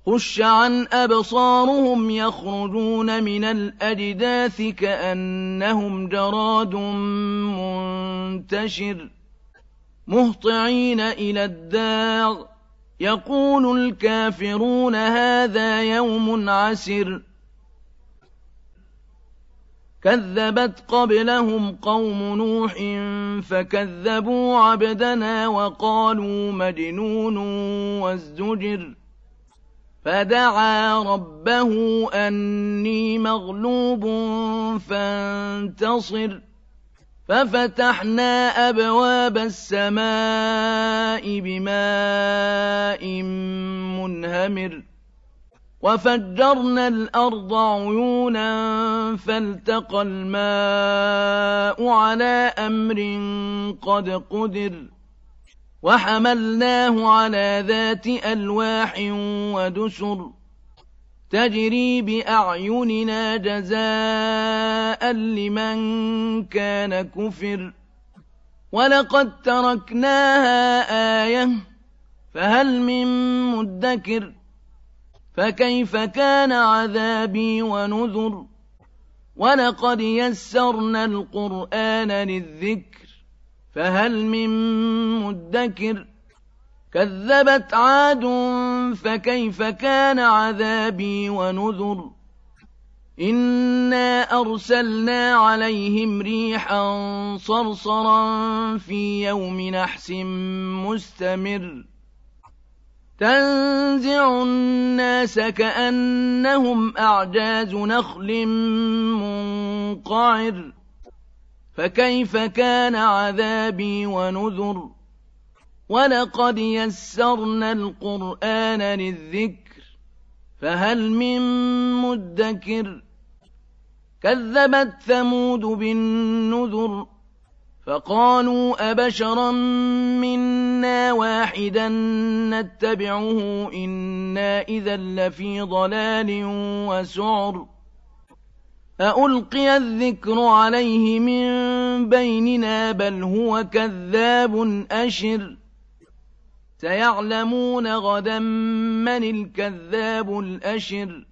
خُشَّ عَنْ أَبْصَارُهُمْ يَخْرُجُونَ مِنَ الْأَجْدَاثِ كَأَنَّهُمْ جَرَادٌ مُّنتَشِرٌ مُهْطِعِينَ إِلَى الدَّاعِ يَقُولُ الْكَافِرُونَ هَٰذَا يَوْمٌ عَسِرٌ كَذَّبَتْ قَبْلَهُمْ قَوْمُ نُوحٍ فَكَذَّبُوا عَبْدَنَا وَقَالُوا مَجْنُونٌ وَازْدُجِرَ فَدَعَا رَبَّهُ أَنِّي مَغْلُوبٌ فَانتَصِرْ فَفَتَحْنَا أَبْوَابَ السَّمَاءِ بِمَاءٍ مُّنْهَمِرٍ وَفَجَّرْنَا الْأَرْضَ عُيُونًا فَالْتَقَى الْمَاءُ عَلَىٰ أَمْرٍ قَدْ قُدِرَ وَحَمَلْنَاهُ عَلَىٰ ذَاتِ أَلْوَاحٍ وَدُسُرٍ تَجْرِي بِأَعْيُنِنَا جَزَاءً لِّمَن كَانَ كُفِرَ وَلَقَد تَّرَكْنَاهَا آيَةً فَهَلْ مِن مُّدَّكِرٍ فَكَيْفَ كَانَ عَذَابِي وَنُذُرِ وَلَقَدْ يَسَّرْنَا الْقُرْآنَ لِلذِّكْرِ فَهَلْ مِن مُّدَّكِرٍ كَذَّبَتْ عَادٌ فَكَيْفَ كَانَ عَذَابِي وَنُذُرِ إِنَّا أَرْسَلْنَا عَلَيْهِمْ رِيحًا صَرْصَرًا فِي يَوْمِ نَحْسٍ مُّسْتَمِرٍّ تَنزِعُ النَّاسَ كَأَنَّهُمْ أَعْجَازُ نَخْلٍ مُّنقَعِرٍ فَكَيْفَ كَانَ عَذَابِي وَنُذُرِ وَلَقَدْ يَسَّرْنَا الْقُرْآنَ لِلذِّكْرِ فَهَلْ مِن مُّدَّكِرٍ كَذَّبَتْ ثَمُودُ بِالنُّذُرِ فَقَالُوا أَبَشَرًا مِّنَّا وَاحِدًا نَّتَّبِعُهُ إِنَّا إِذًا لَّفِي ضَلَالٍ وَسُعُرٍ أَأُلْقِيَ الذِّكْرُ عَلَيْهِ مِن بَيْنِنَا بَلْ هُوَ كَذَّابٌ أَشِرٌ سَيَعْلَمُونَ غَدًا مَّنِ الْكَذَّابُ الْأَشِرُ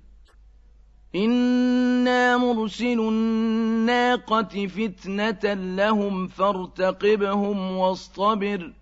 إِنَّا مُرْسِلُو النَّاقَةِ فِتْنَةً لَّهُمْ فَارْتَقِبْهُمْ وَاصْطَبِرْ